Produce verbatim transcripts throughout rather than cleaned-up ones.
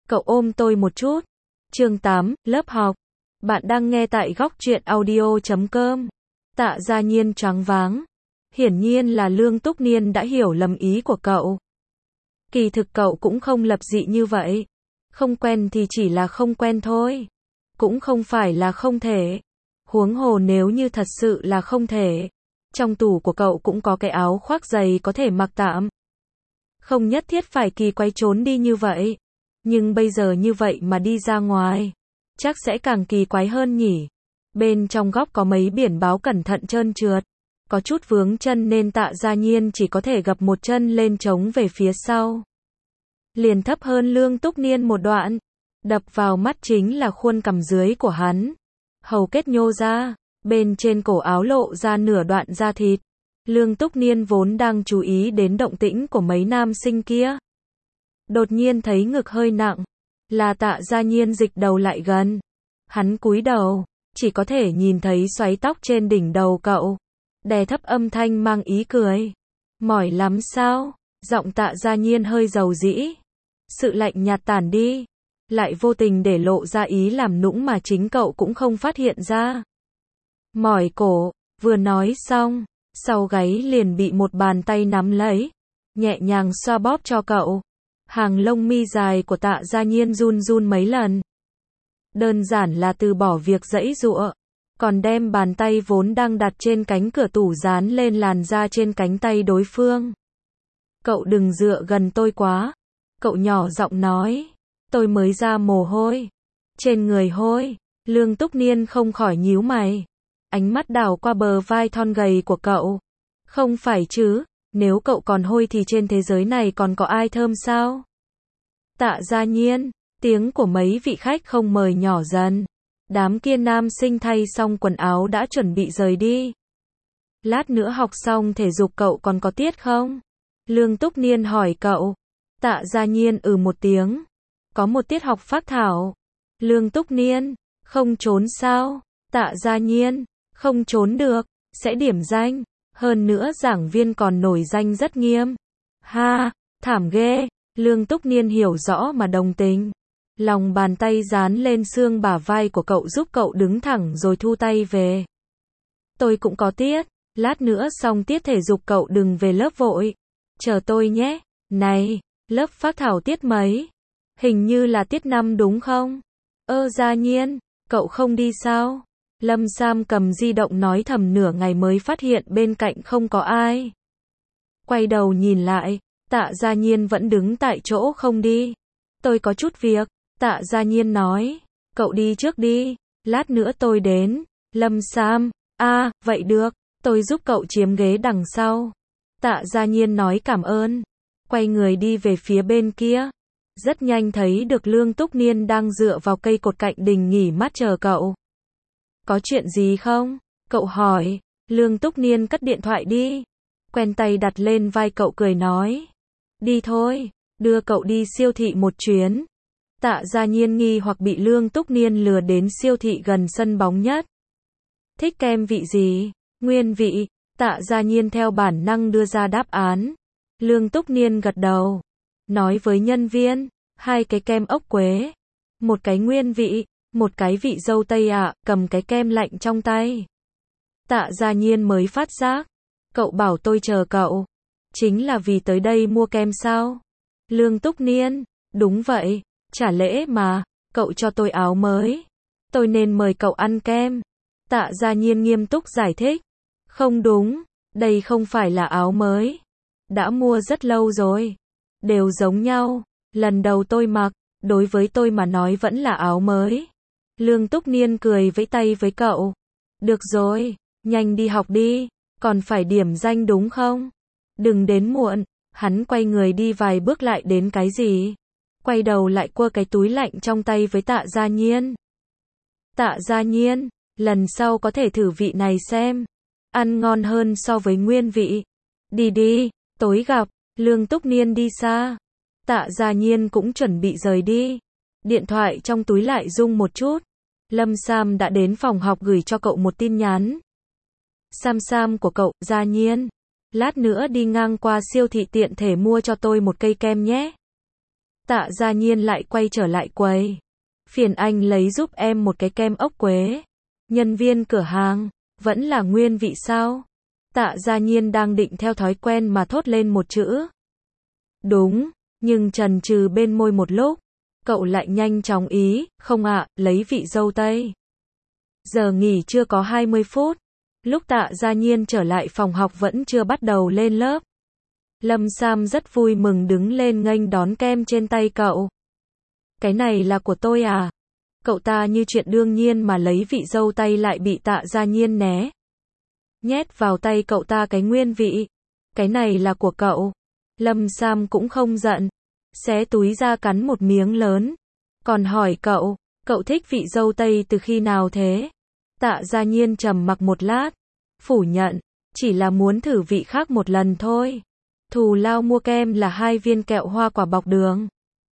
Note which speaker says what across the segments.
Speaker 1: Cậu ôm tôi một chút. Chương tám, lớp học. Bạn đang nghe tại góc truyện audio chấm com. Tạ Gia Nhiên choáng váng. Hiển nhiên là Lương Túc Niên đã hiểu lầm ý của cậu. Kỳ thực cậu cũng không lập dị như vậy. Không quen thì chỉ là không quen thôi. Cũng không phải là không thể. Huống hồ nếu như thật sự là không thể. Trong tủ của cậu cũng có cái áo khoác dày có thể mặc tạm. Không nhất thiết phải kỳ quái trốn đi như vậy. Nhưng bây giờ như vậy mà đi ra ngoài, chắc sẽ càng kỳ quái hơn nhỉ. Bên trong góc có mấy biển báo cẩn thận trơn trượt. Có chút vướng chân nên Tạ Gia Nhiên chỉ có thể gập một chân lên trống về phía sau. Liền thấp hơn Lương Túc Niên một đoạn. Đập vào mắt chính là khuôn cằm dưới của hắn. Hầu kết nhô ra, bên trên cổ áo lộ ra nửa đoạn da thịt. Lương Túc Niên vốn đang chú ý đến động tĩnh của mấy nam sinh kia. Đột nhiên thấy ngực hơi nặng, là Tạ Gia Nhiên dịch đầu lại gần. Hắn cúi đầu, chỉ có thể nhìn thấy xoáy tóc trên đỉnh đầu cậu. Đè thấp âm thanh mang ý cười. Mỏi lắm sao? Giọng Tạ Gia Nhiên hơi dầu dĩ. Sự lạnh nhạt tản đi, lại vô tình để lộ ra ý làm nũng mà chính cậu cũng không phát hiện ra. Mỏi cổ, vừa nói xong, sau gáy liền bị một bàn tay nắm lấy, nhẹ nhàng xoa bóp cho cậu. Hàng lông mi dài của Tạ Gia Nhiên run run mấy lần. Đơn giản là từ bỏ việc giãy giụa, còn đem bàn tay vốn đang đặt trên cánh cửa tủ dán lên làn da trên cánh tay đối phương. Cậu đừng dựa gần tôi quá. Cậu nhỏ giọng nói. Tôi mới ra mồ hôi. Trên người hôi. Lương Túc Niên không khỏi nhíu mày. Ánh mắt đảo qua bờ vai thon gầy của cậu. Không phải chứ, nếu cậu còn hôi thì trên thế giới này còn có ai thơm sao? Tạ Gia Nhiên, tiếng của mấy vị khách không mời nhỏ dần. Đám kia nam sinh thay xong quần áo đã chuẩn bị rời đi. Lát nữa học xong thể dục cậu còn có tiết không? Lương Túc Niên hỏi cậu. Tạ Gia Nhiên ừ một tiếng. Có một tiết học phác thảo. Lương Túc Niên, không trốn sao? Tạ Gia Nhiên, không trốn được, sẽ điểm danh. Hơn nữa giảng viên còn nổi danh rất nghiêm. Ha, thảm ghê. Lương Túc Niên hiểu rõ mà đồng tình. Lòng bàn tay dán lên xương bả vai của cậu giúp cậu đứng thẳng rồi thu tay về. Tôi cũng có tiết. Lát nữa xong tiết thể dục cậu đừng về lớp vội. Chờ tôi nhé. Này, lớp phác thảo tiết mấy? Hình như là tiết năm đúng không? Ơ Gia Nhiên, cậu không đi sao? Lâm Sam cầm di động nói thầm nửa ngày mới phát hiện bên cạnh không có ai. Quay đầu nhìn lại, Tạ Gia Nhiên vẫn đứng tại chỗ không đi. Tôi có chút việc, Tạ Gia Nhiên nói. Cậu đi trước đi, lát nữa tôi đến. Lâm Sam, a, à, vậy được, tôi giúp cậu chiếm ghế đằng sau. Tạ Gia Nhiên nói cảm ơn. Quay người đi về phía bên kia. Rất nhanh thấy được Lương Túc Niên đang dựa vào cây cột cạnh đình nghỉ mát chờ cậu. Có chuyện gì không? Cậu hỏi. Lương Túc Niên cất điện thoại đi. Quen tay đặt lên vai cậu cười nói. Đi thôi, đưa cậu đi siêu thị một chuyến. Tạ Gia Nhiên nghi hoặc bị Lương Túc Niên lừa đến siêu thị gần sân bóng nhất. Thích kem vị gì? Nguyên vị. Tạ Gia Nhiên theo bản năng đưa ra đáp án. Lương Túc Niên gật đầu. Nói với nhân viên, hai cái kem ốc quế. Một cái nguyên vị, một cái vị dâu tây ạ, à, cầm cái kem lạnh trong tay. Tạ Gia Nhiên mới phát giác. Cậu bảo tôi chờ cậu. Chính là vì tới đây mua kem sao? Lương Túc Niên, đúng vậy, trả lễ mà, cậu cho tôi áo mới. Tôi nên mời cậu ăn kem. Tạ Gia Nhiên nghiêm túc giải thích. Không đúng, đây không phải là áo mới. Đã mua rất lâu rồi. Đều giống nhau. Lần đầu tôi mặc, đối với tôi mà nói vẫn là áo mới. Lương Túc Niên cười vẫy tay với cậu. Được rồi, nhanh đi học đi, còn phải điểm danh đúng không? Đừng đến muộn. Hắn quay người đi vài bước lại đến cái gì? Quay đầu lại quơ cái túi lạnh trong tay với Tạ Gia Nhiên. Tạ Gia Nhiên, lần sau có thể thử vị này xem. Ăn ngon hơn so với nguyên vị. Đi đi, tối gặp. Lương Túc Niên đi xa. Tạ Gia Nhiên cũng chuẩn bị rời đi. Điện thoại trong túi lại rung một chút. Lâm Sam đã đến phòng học gửi cho cậu một tin nhắn. Sam Sam của cậu, Gia Nhiên. Lát nữa đi ngang qua siêu thị tiện thể mua cho tôi một cây kem nhé. Tạ Gia Nhiên lại quay trở lại quầy. Phiền anh lấy giúp em một cái kem ốc quế. Nhân viên cửa hàng, vẫn là nguyên vị sao? Tạ Gia Nhiên đang định theo thói quen mà thốt lên một chữ. Đúng, nhưng chần chừ bên môi một lúc. Cậu lại nhanh chóng ý, không ạ, lấy vị dâu tây. Giờ nghỉ chưa có hai mươi phút. Lúc Tạ Gia Nhiên trở lại phòng học vẫn chưa bắt đầu lên lớp. Lâm Sam rất vui mừng đứng lên nghênh đón kem trên tay cậu. Cái này là của tôi à? Cậu ta như chuyện đương nhiên mà lấy vị dâu tây lại bị Tạ Gia Nhiên né. Nhét vào tay cậu ta cái nguyên vị. Cái này là của cậu. Lâm Sam cũng không giận. Xé túi ra cắn một miếng lớn. Còn hỏi cậu, cậu thích vị dâu tây từ khi nào thế? Tạ Gia Nhiên trầm mặc một lát. Phủ nhận, chỉ là muốn thử vị khác một lần thôi. Thù lao mua kem là hai viên kẹo hoa quả bọc đường.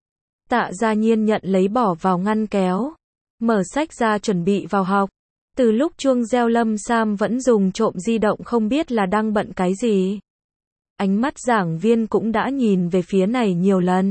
Speaker 1: Tạ Gia Nhiên nhận lấy bỏ vào ngăn kéo. Mở sách ra chuẩn bị vào học. Từ lúc chuông reo Lâm Sam vẫn dùng trộm di động không biết là đang bận cái gì. Ánh mắt giảng viên cũng đã nhìn về phía này nhiều lần.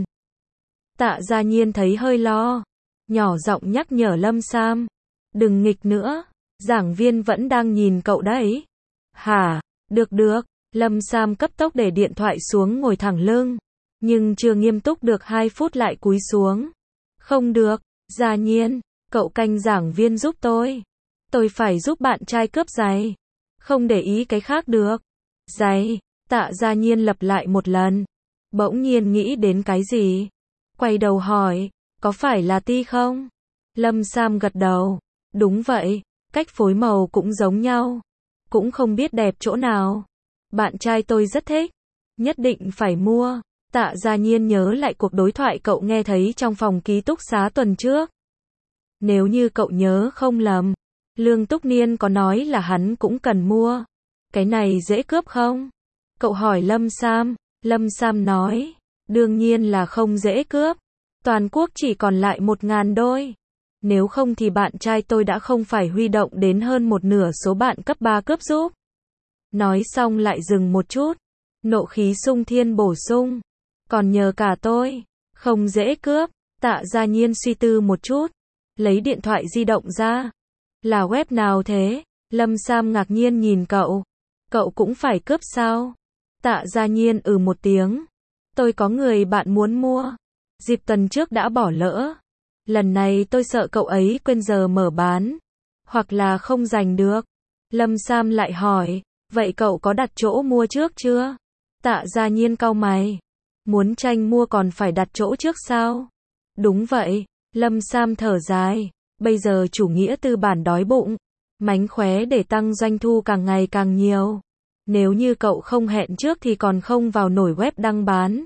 Speaker 1: Tạ Gia Nhiên thấy hơi lo. Nhỏ giọng nhắc nhở Lâm Sam. Đừng nghịch nữa. Giảng viên vẫn đang nhìn cậu đấy. Hả? Được được. Lâm Sam cấp tốc để điện thoại xuống ngồi thẳng lưng. Nhưng chưa nghiêm túc được hai phút lại cúi xuống. Không được. Gia Nhiên. Cậu canh giảng viên giúp tôi. Tôi phải giúp bạn trai cướp giày. Không để ý cái khác được. Giày. Tạ Gia Nhiên lặp lại một lần. Bỗng nhiên nghĩ đến cái gì. Quay đầu hỏi. Có phải là Ti không? Lâm Sam gật đầu. Đúng vậy. Cách phối màu cũng giống nhau. Cũng không biết đẹp chỗ nào. Bạn trai tôi rất thích. Nhất định phải mua. Tạ Gia Nhiên nhớ lại cuộc đối thoại cậu nghe thấy trong phòng ký túc xá tuần trước. Nếu như cậu nhớ không lầm, Lương Túc Niên có nói là hắn cũng cần mua. Cái này dễ cướp không? Cậu hỏi Lâm Sam. Lâm Sam nói. Đương nhiên là không dễ cướp. Toàn quốc chỉ còn lại một ngàn đôi. Nếu không thì bạn trai tôi đã không phải huy động đến hơn một nửa số bạn cấp ba cướp giúp. Nói xong lại dừng một chút. Nộ khí xung thiên bổ sung. Còn nhờ cả tôi. Không dễ cướp. Tạ Gia Nhiên suy tư một chút. Lấy điện thoại di động ra. Là web nào thế? Lâm Sam ngạc nhiên nhìn cậu. Cậu cũng phải cướp sao? Tạ Gia Nhiên ừ một tiếng. Tôi có người bạn muốn mua. Dịp tuần trước đã bỏ lỡ. Lần này tôi sợ cậu ấy quên giờ mở bán. Hoặc là không giành được. Lâm Sam lại hỏi. Vậy cậu có đặt chỗ mua trước chưa? Tạ Gia Nhiên cau mày. Muốn tranh mua còn phải đặt chỗ trước sao? Đúng vậy. Lâm Sam thở dài. Bây giờ chủ nghĩa tư bản đói bụng. Mánh khóe để tăng doanh thu càng ngày càng nhiều. Nếu như cậu không hẹn trước thì còn không vào nổi web đăng bán.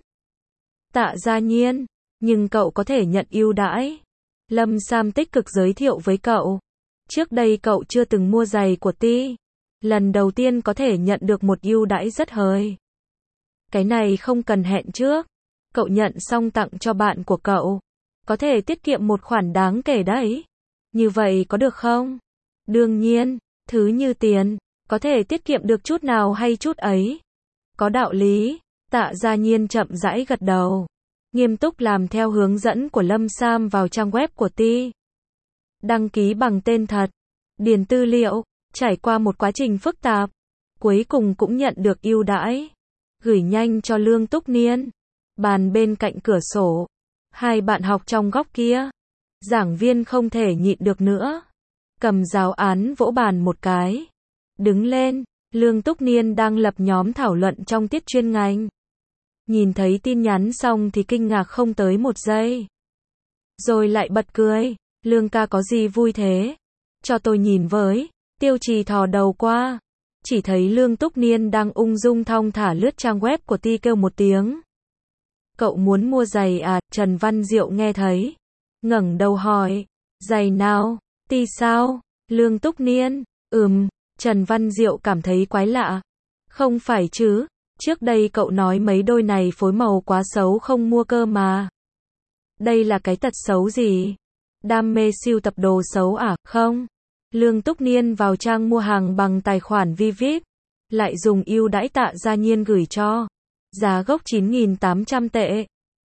Speaker 1: Tạ Gia Nhiên. Nhưng cậu có thể nhận ưu đãi. Lâm Sam tích cực giới thiệu với cậu. Trước đây cậu chưa từng mua giày của Ti. Lần đầu tiên có thể nhận được một ưu đãi rất hời. Cái này không cần hẹn trước. Cậu nhận xong tặng cho bạn của cậu. Có thể tiết kiệm một khoản đáng kể đấy. Như vậy có được không? Đương nhiên, thứ như tiền, có thể tiết kiệm được chút nào hay chút ấy. Có đạo lý. Tạ Gia Nhiên chậm rãi gật đầu. Nghiêm túc làm theo hướng dẫn của Lâm Sam vào trang web của Ti. Đăng ký bằng tên thật. Điền tư liệu. Trải qua một quá trình phức tạp. Cuối cùng cũng nhận được ưu đãi. Gửi nhanh cho Lương Túc Niên. Bàn bên cạnh cửa sổ. Hai bạn học trong góc kia. Giảng viên không thể nhịn được nữa. Cầm giáo án vỗ bàn một cái. Đứng lên. Lương Túc Niên đang lập nhóm thảo luận trong tiết chuyên ngành. Nhìn thấy tin nhắn xong thì kinh ngạc không tới một giây. Rồi lại bật cười. Lương ca có gì vui thế? Cho tôi nhìn với. Tiêu Trì thò đầu qua. Chỉ thấy Lương Túc Niên đang ung dung thong thả lướt trang web của Ti kêu một tiếng. Cậu muốn mua giày à? Trần Văn Diệu nghe thấy. Ngẩng đầu hỏi. Giày nào? Ti sao? Lương Túc Niên. Ừm. Trần Văn Diệu cảm thấy quái lạ. Không phải chứ. Trước đây cậu nói mấy đôi này phối màu quá xấu không mua cơ mà. Đây là cái tật xấu gì? Đam mê sưu tập đồ xấu à? Không. Lương Túc Niên vào trang mua hàng bằng tài khoản vi ai pi. Lại dùng ưu đãi Tạ Gia Nhiên gửi cho. Giá gốc chín nghìn tám trăm tệ.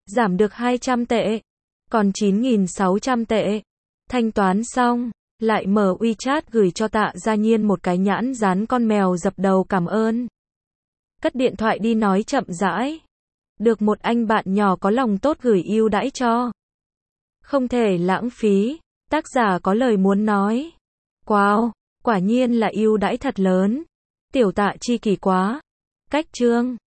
Speaker 1: Giảm được hai trăm tệ. Còn chín nghìn sáu trăm tệ. Thanh toán xong. Lại mở WeChat gửi cho Tạ Gia Nhiên một cái nhãn dán con mèo dập đầu cảm ơn. Cất điện thoại đi nói chậm rãi. Được một anh bạn nhỏ có lòng tốt gửi ưu đãi cho. Không thể lãng phí. Tác giả có lời muốn nói. Wow, quả nhiên là ưu đãi thật lớn. Tiểu Tạ chi kỷ quá. Cách chương